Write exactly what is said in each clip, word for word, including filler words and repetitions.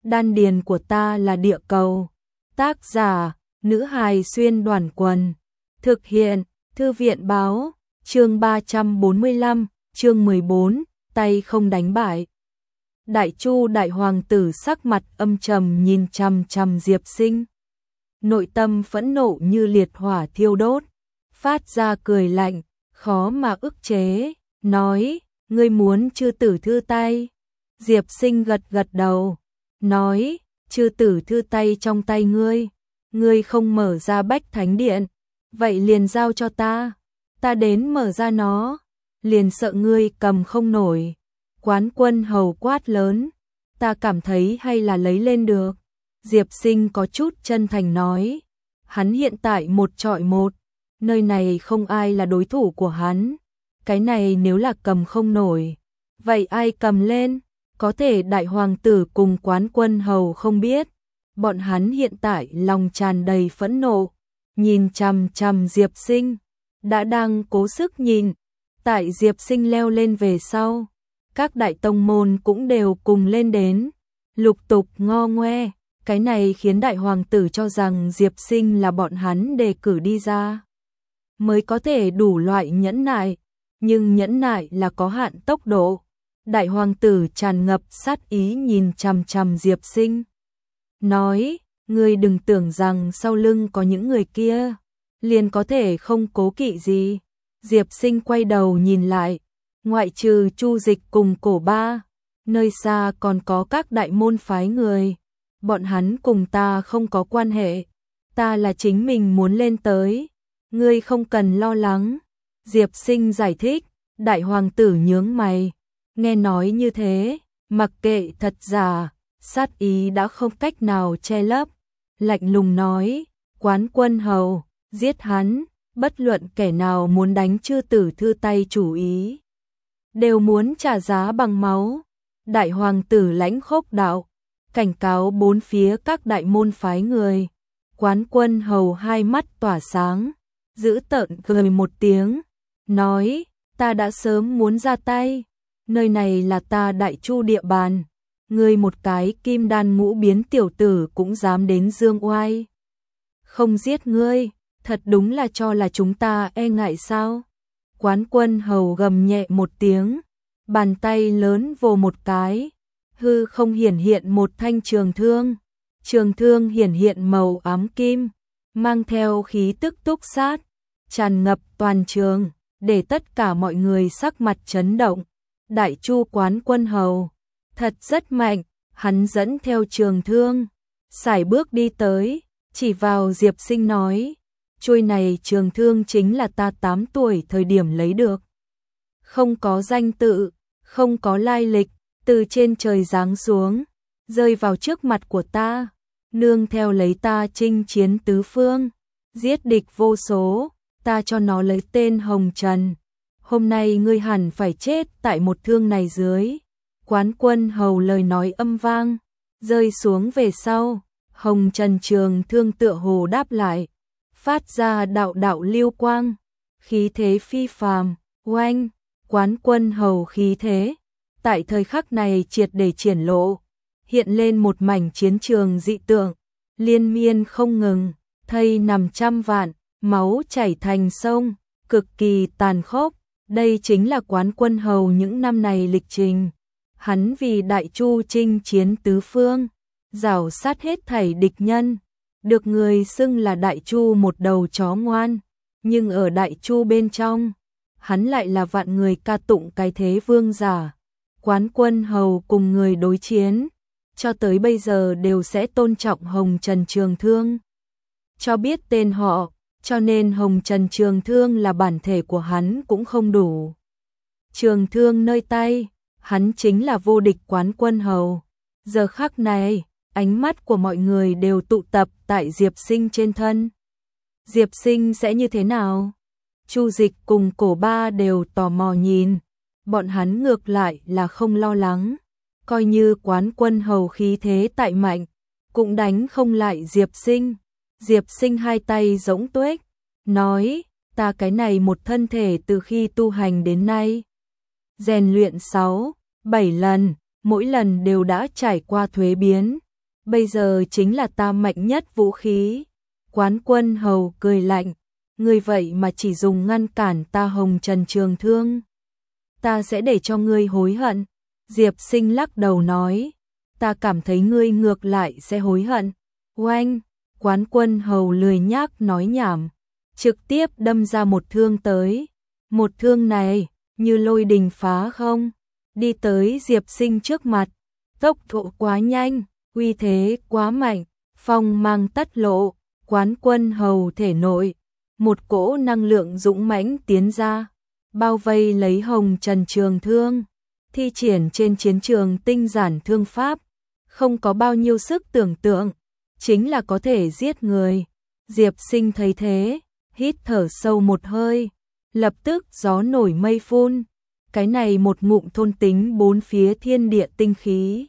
đan điền của ta là địa cầu. Tác giả, nữ hài xuyên đoàn quần. Thực hiện, thư viện báo, chương ba trăm bốn mươi lăm, chương mười bốn, tay không đánh bại. Đại Chu đại hoàng tử sắc mặt âm trầm nhìn chằm chằm Diệp Sinh. Nội tâm phẫn nộ như liệt hỏa thiêu đốt, phát ra cười lạnh, khó mà ức chế, nói, ngươi muốn chư tử thư tay. Diệp Sinh gật gật đầu, nói, chư tử thư tay trong tay ngươi, ngươi không mở ra Bách Thánh Điện, vậy liền giao cho ta, ta đến mở ra nó, liền sợ ngươi cầm không nổi. Quán Quân Hầu quát lớn, ta cảm thấy hay là lấy lên được. Diệp Sinh có chút chân thành nói, hắn hiện tại một trọi một, nơi này không ai là đối thủ của hắn, cái này nếu là cầm không nổi, vậy ai cầm lên? Có thể đại hoàng tử cùng Quán Quân Hầu không biết, bọn hắn hiện tại lòng tràn đầy phẫn nộ, nhìn chằm chằm Diệp Sinh, đã đang cố sức nhìn, tại Diệp Sinh leo lên về sau, các đại tông môn cũng đều cùng lên đến, lục tục ngo ngoe, cái này khiến đại hoàng tử cho rằng Diệp Sinh là bọn hắn đề cử đi ra, mới có thể đủ loại nhẫn nại, nhưng nhẫn nại là có hạn tốc độ. Đại hoàng tử tràn ngập sát ý nhìn chằm chằm Diệp Sinh, nói, ngươi đừng tưởng rằng sau lưng có những người kia, liền có thể không cố kỵ gì. Diệp Sinh quay đầu nhìn lại, ngoại trừ Chu Dịch cùng Cổ Ba, nơi xa còn có các đại môn phái người, bọn hắn cùng ta không có quan hệ, ta là chính mình muốn lên tới, ngươi không cần lo lắng. Diệp Sinh giải thích, đại hoàng tử nhướng mày. Nghe nói như thế, mặc kệ thật giả, sát ý đã không cách nào che lấp, lạnh lùng nói, Quán Quân Hầu, giết hắn, bất luận kẻ nào muốn đánh chư tử thư tay chủ ý, đều muốn trả giá bằng máu. Đại hoàng tử lãnh khốc đạo, cảnh cáo bốn phía các đại môn phái người. Quán Quân Hầu hai mắt tỏa sáng, giữ tợn cười một tiếng, nói, ta đã sớm muốn ra tay. Nơi này là ta Đại Chu địa bàn, ngươi một cái kim đan ngũ biến tiểu tử cũng dám đến dương oai. Không giết ngươi, thật đúng là cho là chúng ta e ngại sao? Quán Quân Hầu gầm nhẹ một tiếng, bàn tay lớn vồ một cái, hư không hiển hiện một thanh trường thương, trường thương hiển hiện màu ám kim, mang theo khí tức túc sát, tràn ngập toàn trường, để tất cả mọi người sắc mặt chấn động. Đại Chu Quán Quân Hầu, thật rất mạnh, hắn dẫn theo trường thương, sải bước đi tới, chỉ vào Diệp Sinh nói, chuôi này trường thương chính là ta tám tuổi thời điểm lấy được. Không có danh tự, không có lai lịch, từ trên trời giáng xuống, rơi vào trước mặt của ta, nương theo lấy ta chinh chiến tứ phương, giết địch vô số, ta cho nó lấy tên Hồng Trần. Hôm nay ngươi hẳn phải chết tại một thương này dưới. Quán Quân Hầu lời nói âm vang, rơi xuống về sau, Hồng Trần trường thương tựa hồ đáp lại, phát ra đạo đạo lưu quang, khí thế phi phàm, oanh, Quán Quân Hầu khí thế, tại thời khắc này triệt để triển lộ, hiện lên một mảnh chiến trường dị tượng, liên miên không ngừng, thây nằm trăm vạn, máu chảy thành sông, cực kỳ tàn khốc. Đây chính là Quán Quân Hầu những năm này lịch trình. Hắn vì Đại Chu chinh chiến tứ phương, rảo sát hết thảy địch nhân, được người xưng là Đại Chu một đầu chó ngoan, nhưng ở Đại Chu bên trong, hắn lại là vạn người ca tụng cái thế vương giả. Quán Quân Hầu cùng người đối chiến, cho tới bây giờ đều sẽ tôn trọng Hồng Trần Trường Thương, cho biết tên họ. Cho nên Hồng Trần Trường Thương là bản thể của hắn cũng không đủ. Trường thương nơi tay, hắn chính là vô địch Quán Quân Hầu. Giờ khắc này, ánh mắt của mọi người đều tụ tập tại Diệp Sinh trên thân. Diệp Sinh sẽ như thế nào? Chu Dịch cùng Cổ Ba đều tò mò nhìn, bọn hắn ngược lại là không lo lắng. Coi như Quán Quân Hầu khí thế tại mạnh, cũng đánh không lại Diệp Sinh. Diệp Sinh hai tay rỗng tuếch, nói, ta cái này một thân thể từ khi tu hành đến nay, rèn luyện sáu, bảy lần, mỗi lần đều đã trải qua thuế biến, bây giờ chính là ta mạnh nhất vũ khí. Quán Quân Hầu cười lạnh, ngươi vậy mà chỉ dùng ngăn cản ta Hồng Trần Trường Thương. Ta sẽ để cho ngươi hối hận. Diệp Sinh lắc đầu nói, ta cảm thấy ngươi ngược lại sẽ hối hận. Oanh, Quán Quân Hầu lười nhác nói nhảm, trực tiếp đâm ra một thương tới. Một thương này, như lôi đình phá không, đi tới Diệp Sinh trước mặt, tốc độ quá nhanh, uy thế quá mạnh, phong mang tất lộ. Quán Quân Hầu thể nội, một cỗ năng lượng dũng mãnh tiến ra, bao vây lấy Hồng Trần Trường Thương, thi triển trên chiến trường tinh giản thương pháp, không có bao nhiêu sức tưởng tượng, chính là có thể giết người. Diệp Sinh thấy thế, hít thở sâu một hơi, lập tức gió nổi mây phun, cái này một ngụm thôn tính bốn phía thiên địa tinh khí.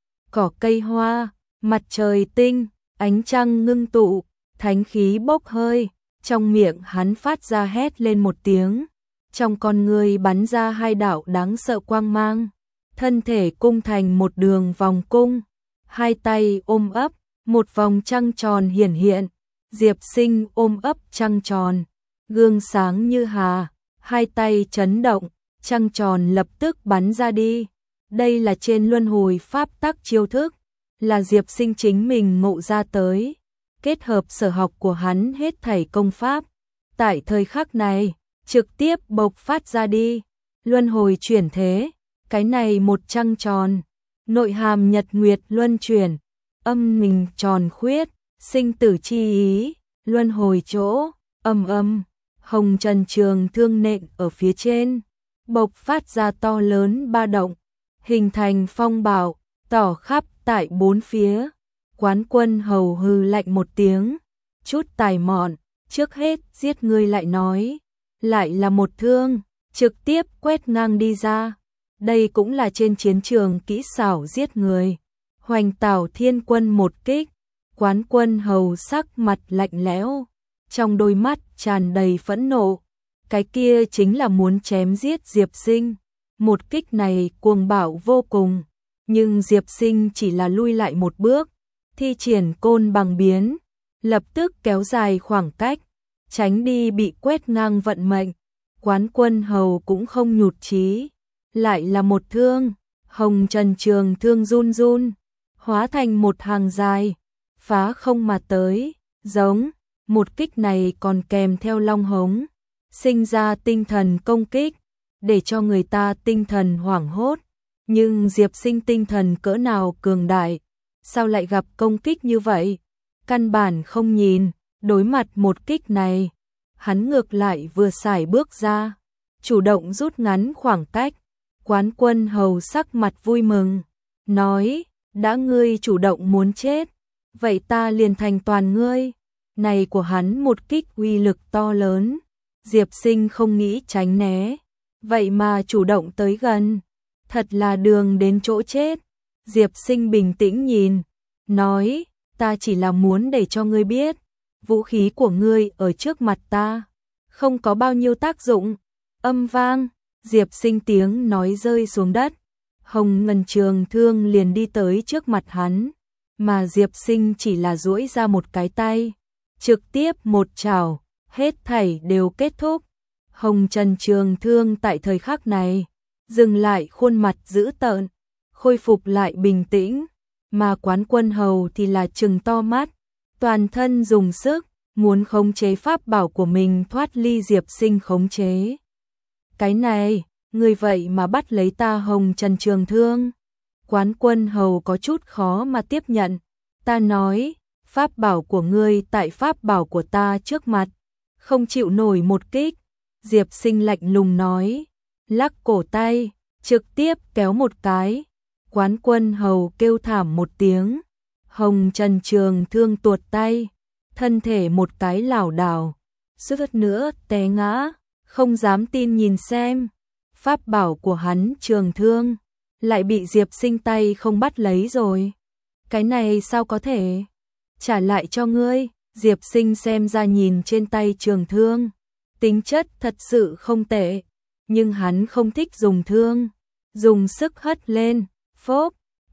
Cỏ cây hoa, mặt trời tinh, ánh trăng ngưng tụ, thánh khí bốc hơi, trong miệng hắn phát ra hét lên một tiếng, trong con người bắn ra hai đạo đáng sợ quang mang, thân thể cung thành một đường vòng cung, hai tay ôm ấp, một vòng trăng tròn hiển hiện, Diệp Sinh ôm ấp trăng tròn, gương sáng như hà, hai tay chấn động, trăng tròn lập tức bắn ra đi. Đây là trên luân hồi pháp tắc chiêu thức, là Diệp Sinh chính mình ngộ ra tới, kết hợp sở học của hắn hết thảy công pháp, tại thời khắc này, trực tiếp bộc phát ra đi, luân hồi chuyển thế, cái này một trăng tròn, nội hàm nhật nguyệt luân chuyển, âm mình tròn khuyết, sinh tử chi ý, luân hồi chỗ, âm âm, Hồng Trần Trường Thương nện ở phía trên, bộc phát ra to lớn ba động, hình thành phong bạo, tỏ khắp tại bốn phía. Quán Quân Hầu hừ lạnh một tiếng, chút tài mọn, trước hết giết ngươi lại nói, lại là một thương, trực tiếp quét ngang đi ra. Đây cũng là trên chiến trường kỹ xảo giết người. Hoành Tảo Thiên Quân một kích, Quán Quân Hầu sắc mặt lạnh lẽo, trong đôi mắt tràn đầy phẫn nộ, cái kia chính là muốn chém giết Diệp Sinh. Một kích này cuồng bạo vô cùng, nhưng Diệp Sinh chỉ là lui lại một bước, thi triển côn bằng biến, lập tức kéo dài khoảng cách, tránh đi bị quét ngang vận mệnh. Quán Quân Hầu cũng không nhụt chí, lại là một thương, Hồng Trần Trường Thương run run, hóa thành một hàng dài, phá không mà tới, giống, một kích này còn kèm theo long hống, sinh ra tinh thần công kích, để cho người ta tinh thần hoảng hốt. Nhưng Diệp Sinh tinh thần cỡ nào cường đại, sao lại gặp công kích như vậy? Căn bản không nhìn, đối mặt một kích này, hắn ngược lại vừa xài bước ra, chủ động rút ngắn khoảng cách. Quán Quân Hầu sắc mặt vui mừng, nói, đã ngươi chủ động muốn chết, vậy ta liền thành toàn ngươi. Này của hắn một kích uy lực to lớn, Diệp Sinh không nghĩ tránh né, vậy mà chủ động tới gần, thật là đường đến chỗ chết. Diệp Sinh bình tĩnh nhìn, nói, ta chỉ là muốn để cho ngươi biết, vũ khí của ngươi ở trước mặt ta, không có bao nhiêu tác dụng. Âm vang, Diệp Sinh tiếng nói rơi xuống đất, Hồng Ngân Trường Thương liền đi tới trước mặt hắn, mà Diệp Sinh chỉ là duỗi ra một cái tay, trực tiếp một chảo, hết thảy đều kết thúc. Hồng Trần Trường Thương tại thời khắc này, dừng lại khuôn mặt dữ tợn, khôi phục lại bình tĩnh, mà Quán Quân Hầu thì là trừng to mắt, toàn thân dùng sức, muốn khống chế pháp bảo của mình thoát ly Diệp Sinh khống chế. Cái này, người vậy mà bắt lấy ta Hồng Trần Trường Thương. Quán Quân Hầu có chút khó mà tiếp nhận, ta nói, pháp bảo của ngươi tại pháp bảo của ta trước mặt, không chịu nổi một kích. Diệp Sinh lạnh lùng nói, lắc cổ tay, trực tiếp kéo một cái. Quán Quân Hầu kêu thảm một tiếng, Hồng Trần Trường Thương tuột tay, thân thể một cái lảo đảo, suýt nữa té ngã, không dám tin nhìn xem, pháp bảo của hắn Trường Thương lại bị Diệp Sinh tay không bắt lấy rồi. Cái này sao có thể? Trả lại cho ngươi. Diệp Sinh xem ra nhìn trên tay Trường Thương, tính chất thật sự không tệ, nhưng hắn không thích dùng thương, dùng sức hất lên, phốp,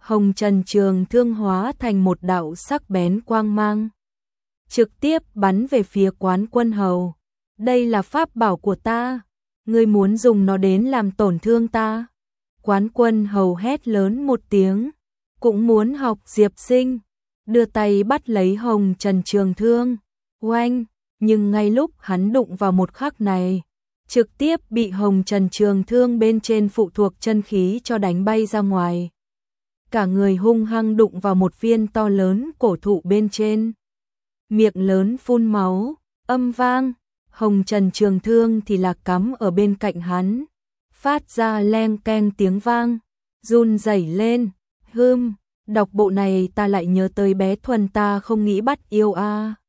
Hồng Trần Trường Thương hóa thành một đạo sắc bén quang mang, trực tiếp bắn về phía Quán Quân Hầu. Đây là pháp bảo của ta, ngươi muốn dùng nó đến làm tổn thương ta? Quán Quân Hầu hét lớn một tiếng, cũng muốn học Diệp Sinh, đưa tay bắt lấy Hồng Trần Trường Thương. Oanh, nhưng ngay lúc hắn đụng vào một khắc này, trực tiếp bị Hồng Trần Trường Thương bên trên phụ thuộc chân khí cho đánh bay ra ngoài. Cả người hung hăng đụng vào một viên to lớn cổ thụ bên trên. Miệng lớn phun máu, âm vang, Hồng Trần Trường Thương thì là cắm ở bên cạnh hắn, phát ra leng keng tiếng vang, run rẩy lên. Hừm, đọc bộ này ta lại nhớ tới bé Thuần ta không nghĩ bắt yêu a. À.